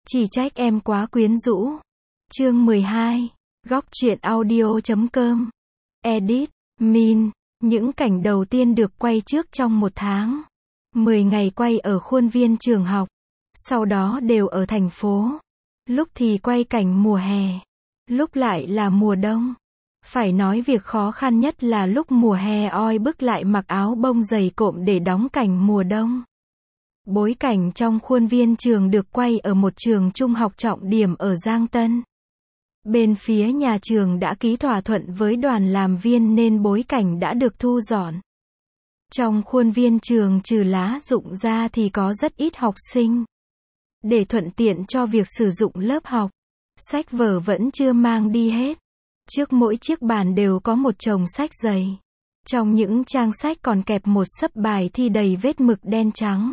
Chỉ trách em quá quyến rũ. Chương 12. Góc truyện audio.com. Edit. Min. Những cảnh đầu tiên được quay trước trong 1 tháng. 10 ngày quay ở khuôn viên trường học. Sau đó đều ở thành phố. Lúc thì quay cảnh mùa hè. Lúc lại là mùa đông. Phải nói việc khó khăn nhất là lúc mùa hè oi bức lại mặc áo bông dày cộm để đóng cảnh mùa đông. Bối cảnh trong khuôn viên trường được quay ở một trường trung học trọng điểm ở Giang Tân. Bên phía nhà trường đã ký thỏa thuận với đoàn làm viên nên bối cảnh đã được thu dọn. Trong khuôn viên trường trừ lá rụng ra thì có rất ít học sinh. Để thuận tiện cho việc sử dụng lớp học, sách vở vẫn chưa mang đi hết. Trước mỗi chiếc bàn đều có một chồng sách dày. Trong những trang sách còn kẹp một xấp bài thi đầy vết mực đen trắng.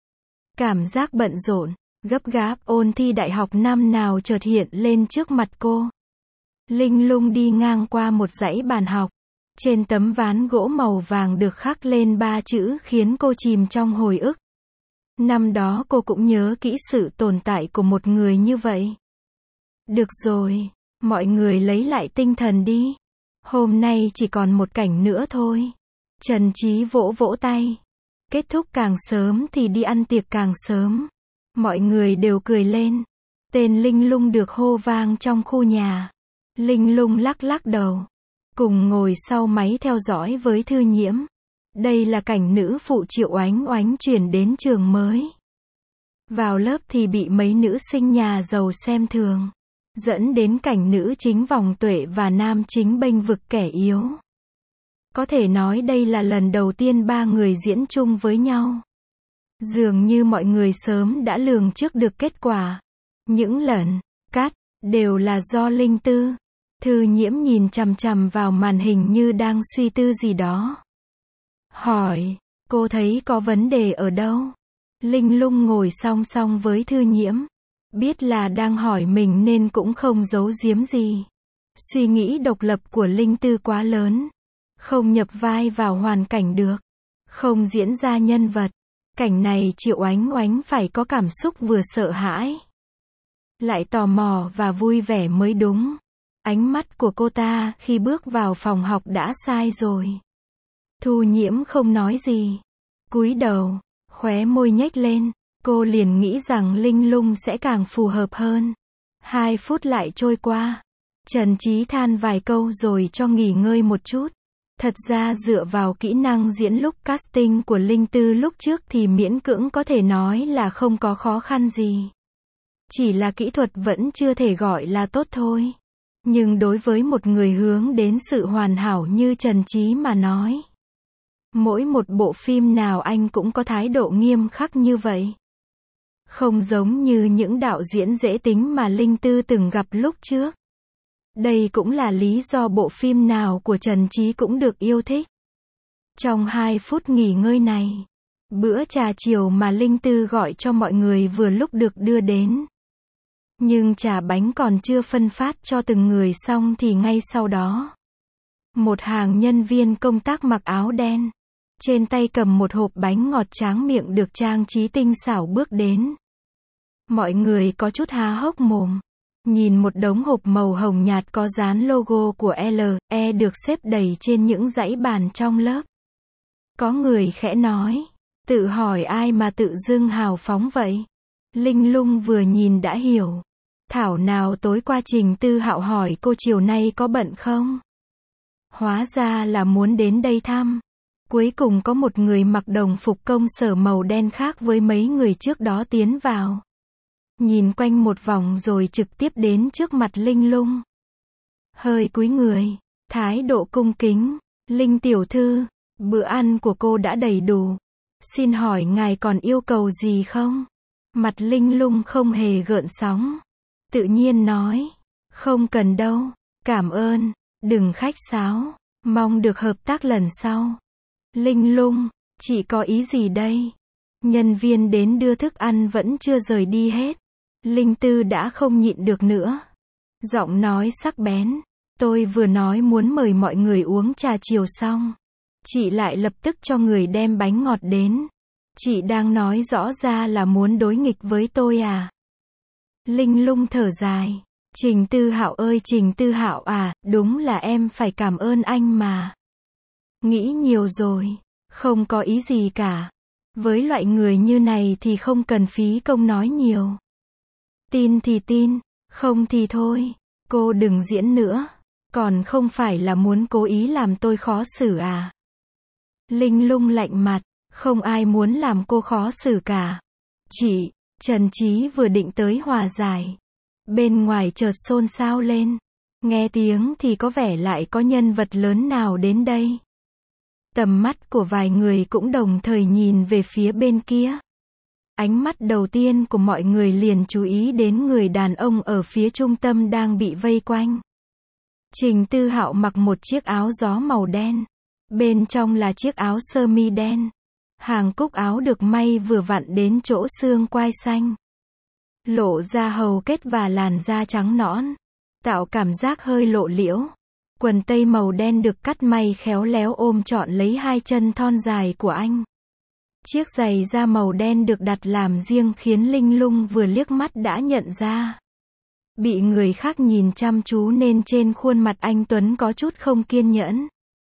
Cảm giác bận rộn, gấp gáp ôn thi đại học năm nào chợt hiện lên trước mặt cô. Linh lung đi ngang qua một dãy bàn học. Trên tấm ván gỗ màu vàng được khắc lên 3 chữ khiến cô chìm trong hồi ức. Năm đó cô cũng nhớ kỹ sự tồn tại của một người như vậy. Được rồi, mọi người lấy lại tinh thần đi. Hôm nay chỉ còn một cảnh nữa thôi. Trần Chí vỗ vỗ tay. Kết thúc càng sớm thì đi ăn tiệc càng sớm. Mọi người đều cười lên. Tên Linh lung được hô vang trong khu nhà. Linh lung lắc lắc đầu. Cùng ngồi sau máy theo dõi với Thư Nhiễm. Đây là cảnh nữ phụ Triệu Oánh Oánh chuyển đến trường mới. Vào lớp thì bị mấy nữ sinh nhà giàu xem thường. Dẫn đến cảnh nữ chính vòng tuệ và nam chính bênh vực kẻ yếu. Có thể nói đây là lần đầu tiên 3 người diễn chung với nhau. Dường như mọi người sớm đã lường trước được kết quả. Những lần cắt đều là do Linh Tư. Thư Nhiễm nhìn chằm chằm vào màn hình như đang suy tư gì đó. Hỏi, cô thấy có vấn đề ở đâu? Linh lung ngồi song song với Thư Nhiễm. Biết là đang hỏi mình nên cũng không giấu giếm gì. Suy nghĩ độc lập của Linh Tư quá lớn. Không nhập vai vào hoàn cảnh được. Không diễn ra nhân vật. Cảnh này Triệu Oánh Oánh phải có cảm xúc vừa sợ hãi, lại tò mò và vui vẻ mới đúng. Ánh mắt của cô ta khi bước vào phòng học đã sai rồi. Thu Nhiễm không nói gì. Cúi đầu, khóe môi nhếch lên. Cô liền nghĩ rằng Linh lung sẽ càng phù hợp hơn. 2 phút lại trôi qua. Trần Chí than vài câu rồi cho nghỉ ngơi một chút. Thật ra dựa vào kỹ năng diễn lúc casting của Linh Tư lúc trước thì miễn cưỡng có thể nói là không có khó khăn gì. Chỉ là kỹ thuật vẫn chưa thể gọi là tốt thôi. Nhưng đối với một người hướng đến sự hoàn hảo như Trần Chí mà nói, mỗi một bộ phim nào anh cũng có thái độ nghiêm khắc như vậy. Không giống như những đạo diễn dễ tính mà Linh Tư từng gặp lúc trước. Đây cũng là lý do bộ phim nào của Trần Chí cũng được yêu thích. Trong 2 phút nghỉ ngơi này, bữa trà chiều mà Linh Tư gọi cho mọi người vừa lúc được đưa đến. Nhưng trà bánh còn chưa phân phát cho từng người xong thì ngay sau đó, một hàng nhân viên công tác mặc áo đen, trên tay cầm một hộp bánh ngọt tráng miệng được trang trí tinh xảo bước đến. Mọi người có chút há hốc mồm. Nhìn một đống hộp màu hồng nhạt có dán logo của LE được xếp đầy trên những dãy bàn trong lớp. Có người khẽ nói, tự hỏi ai mà tự dưng hào phóng vậy. Linh lung vừa nhìn đã hiểu. Thảo nào tối qua Trình Tư Hạo hỏi cô chiều nay có bận không? Hóa ra là muốn đến đây thăm. Cuối cùng có một người mặc đồng phục công sở màu đen khác với mấy người trước đó tiến vào. Nhìn quanh một vòng rồi trực tiếp đến trước mặt Linh lung. Hơi cúi người, thái độ cung kính. Linh tiểu thư, bữa ăn của cô đã đầy đủ. Xin hỏi ngài còn yêu cầu gì không? Mặt Linh lung không hề gợn sóng. Tự nhiên nói, không cần đâu, cảm ơn, đừng khách sáo, mong được hợp tác lần sau. Linh lung, chị có ý gì đây? Nhân viên đến đưa thức ăn vẫn chưa rời đi hết. Linh Tư đã không nhịn được nữa. Giọng nói sắc bén. Tôi vừa nói muốn mời mọi người uống trà chiều xong, chị lại lập tức cho người đem bánh ngọt đến. Chị đang nói rõ ra là muốn đối nghịch với tôi à? Linh Lung thở dài. Trình Tư Hạo ơi Trình Tư Hạo à, đúng là em phải cảm ơn anh mà. Nghĩ nhiều rồi, không có ý gì cả. Với loại người như này thì không cần phí công nói nhiều. Tin thì tin, không thì thôi. Cô đừng diễn nữa. Còn không phải là muốn cố ý làm tôi khó xử à? Linh Lung lạnh mặt, không ai muốn làm cô khó xử cả. Chị, Trần Chí vừa định tới hòa giải. Bên ngoài chợt xôn xao lên. Nghe tiếng thì có vẻ lại có nhân vật lớn nào đến đây. Tầm mắt của vài người cũng đồng thời nhìn về phía bên kia. Ánh mắt đầu tiên của mọi người liền chú ý đến người đàn ông ở phía trung tâm đang bị vây quanh. Trình Tư Hạo mặc một chiếc áo gió màu đen. Bên trong là chiếc áo sơ mi đen. Hàng cúc áo được may vừa vặn đến chỗ xương quai xanh. Lộ ra hầu kết và làn da trắng nõn. Tạo cảm giác hơi lộ liễu. Quần tây màu đen được cắt may khéo léo ôm trọn lấy hai chân thon dài của anh. Chiếc giày da màu đen được đặt làm riêng khiến Linh Lung vừa liếc mắt đã nhận ra. Bị người khác nhìn chăm chú nên trên khuôn mặt anh Tuấn có chút không kiên nhẫn.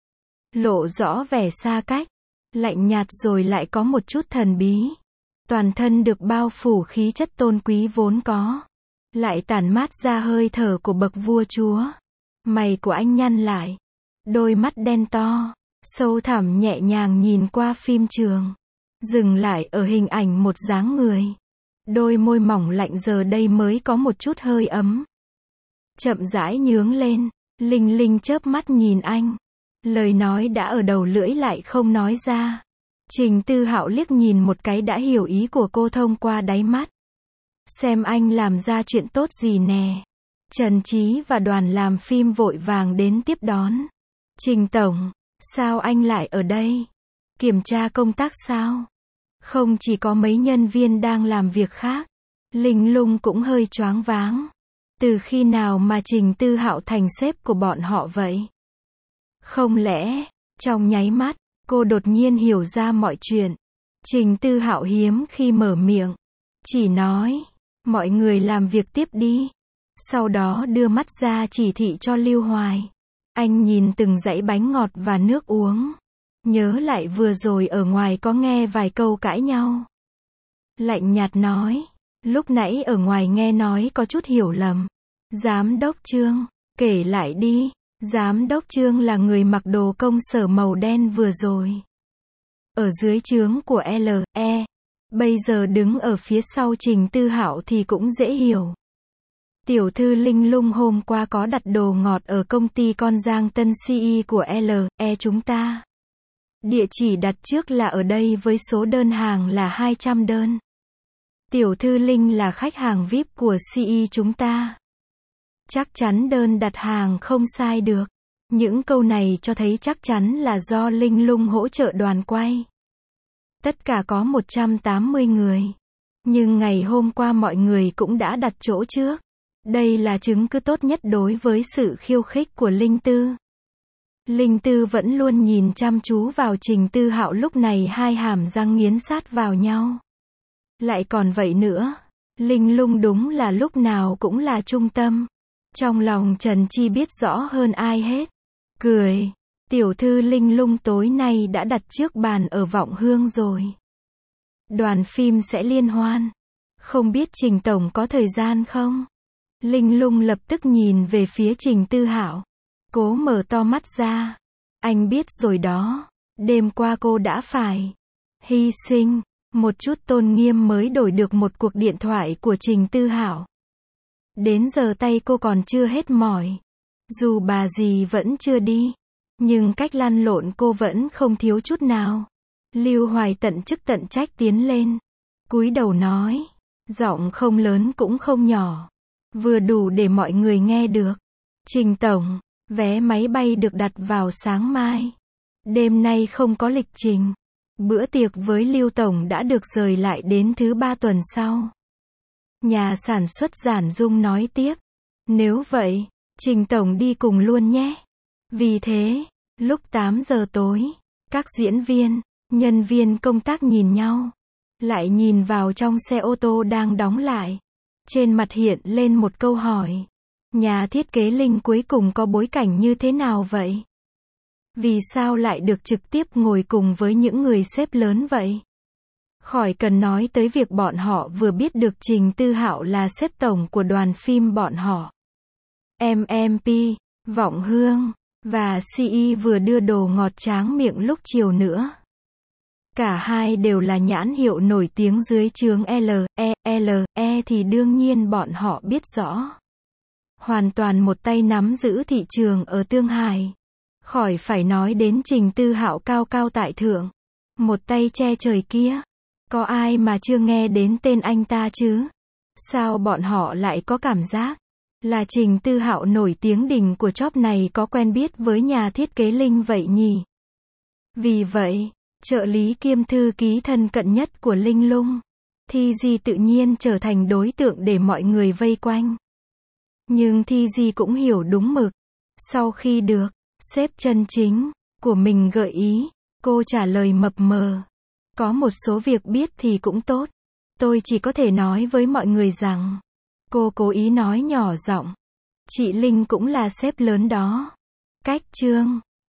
Lộ rõ vẻ xa cách, lạnh nhạt rồi lại có một chút thần bí. Toàn thân được bao phủ khí chất tôn quý vốn có. Lại tản mát ra hơi thở của bậc vua chúa. Mày của anh nhăn lại. Đôi mắt đen to, sâu thẳm nhẹ nhàng nhìn qua phim trường. Dừng lại ở hình ảnh một dáng người. Đôi môi mỏng lạnh giờ đây mới có một chút hơi ấm. Chậm rãi nhướng lên, Linh Linh chớp mắt nhìn anh. Lời nói đã ở đầu lưỡi lại không nói ra. Trình Tư Hạo liếc nhìn một cái đã hiểu ý của cô thông qua đáy mắt. Xem anh làm ra chuyện tốt gì nè. Trần Chí và đoàn làm phim vội vàng đến tiếp đón. Trình Tổng, sao anh lại ở đây? Kiểm tra công tác sao? Không chỉ có mấy nhân viên đang làm việc khác. Linh Lung cũng hơi choáng váng. Từ khi nào mà Trình Tư Hạo thành sếp của bọn họ vậy? Không lẽ, trong nháy mắt, cô đột nhiên hiểu ra mọi chuyện. Trình Tư Hạo hiếm khi mở miệng. Chỉ nói, mọi người làm việc tiếp đi. Sau đó đưa mắt ra chỉ thị cho Lưu Hoài. Anh nhìn từng dãy bánh ngọt và nước uống. Nhớ lại vừa rồi ở ngoài có nghe vài câu cãi nhau. Lạnh nhạt nói, lúc nãy ở ngoài nghe nói có chút hiểu lầm. Giám đốc Trương, kể lại đi. Giám đốc Trương là người mặc đồ công sở màu đen vừa rồi. Ở dưới trướng của LE. Bây giờ đứng ở phía sau Trình Tư Hạo thì cũng dễ hiểu. Tiểu thư Linh Lung hôm qua có đặt đồ ngọt ở công ty con Giang Tân CE của LE chúng ta. Địa chỉ đặt trước là ở đây với số đơn hàng là 200 đơn. Tiểu thư Linh là khách hàng VIP của CE chúng ta. Chắc chắn đơn đặt hàng không sai được. Những câu này cho thấy chắc chắn là do Linh Lung hỗ trợ đoàn quay. Tất cả có 180 người. Nhưng ngày hôm qua mọi người cũng đã đặt chỗ trước. Đây là chứng cứ tốt nhất đối với sự khiêu khích của Linh Tư. Linh Tư vẫn luôn nhìn chăm chú vào Trình Tư Hạo, lúc này hai hàm răng nghiến sát vào nhau. Lại còn vậy nữa, Linh Lung đúng là lúc nào cũng là trung tâm. Trong lòng Trần Chi biết rõ hơn ai hết. Cười, tiểu thư Linh Lung tối nay đã đặt trước bàn ở Vọng Hương rồi. Đoàn phim sẽ liên hoan. Không biết Trình Tổng có thời gian không? Linh Lung lập tức nhìn về phía Trình Tư Hạo. Cố mở to mắt ra. Anh biết rồi đó. Đêm qua cô đã phải hy sinh một chút tôn nghiêm mới đổi được một cuộc điện thoại của Trình Tư Hạo. Đến giờ tay cô còn chưa hết mỏi. Dù bà dì vẫn chưa đi, nhưng cách lăn lộn cô vẫn không thiếu chút nào. Lưu Hoài tận chức tận trách tiến lên, cúi đầu nói, giọng không lớn cũng không nhỏ, vừa đủ để mọi người nghe được. Trình Tổng, vé máy bay được đặt vào sáng mai. Đêm nay không có lịch trình. Bữa tiệc với Lưu Tổng đã được rời lại đến thứ 3 tuần sau. Nhà sản xuất Giản Dung nói tiếp. Nếu vậy, Trình Tổng đi cùng luôn nhé. Vì thế, lúc 8 giờ tối, các diễn viên, nhân viên công tác nhìn nhau. Lại nhìn vào trong xe ô tô đang đóng lại. Trên mặt hiện lên một câu hỏi. Nhà thiết kế Linh cuối cùng có bối cảnh như thế nào vậy? Vì sao lại được trực tiếp ngồi cùng với những người sếp lớn vậy? Khỏi cần nói tới việc bọn họ vừa biết được Trình Tư Hạo là sếp tổng của đoàn phim bọn họ. MMP, Vọng Hương, và CE vừa đưa đồ ngọt tráng miệng lúc chiều nữa. Cả hai đều là nhãn hiệu nổi tiếng dưới trướng LE thì đương nhiên bọn họ biết rõ. Hoàn toàn một tay nắm giữ thị trường ở Tương Hải. Khỏi phải nói đến Trình Tư Hạo cao cao tại thượng. Một tay che trời kia. Có ai mà chưa nghe đến tên anh ta chứ? Sao bọn họ lại có cảm giác là Trình Tư Hạo nổi tiếng đỉnh của job này có quen biết với nhà thiết kế Linh vậy nhỉ? Vì vậy, trợ lý kiêm thư ký thân cận nhất của Linh Lung, Thi Di tự nhiên trở thành đối tượng để mọi người vây quanh. Nhưng Thi Di cũng hiểu đúng mực. Sau khi được sếp chân chính của mình gợi ý, cô trả lời mập mờ. Có một số việc biết thì cũng tốt. Tôi chỉ có thể nói với mọi người rằng, cô cố ý nói nhỏ giọng. Chị Linh cũng là sếp lớn đó. Cách chương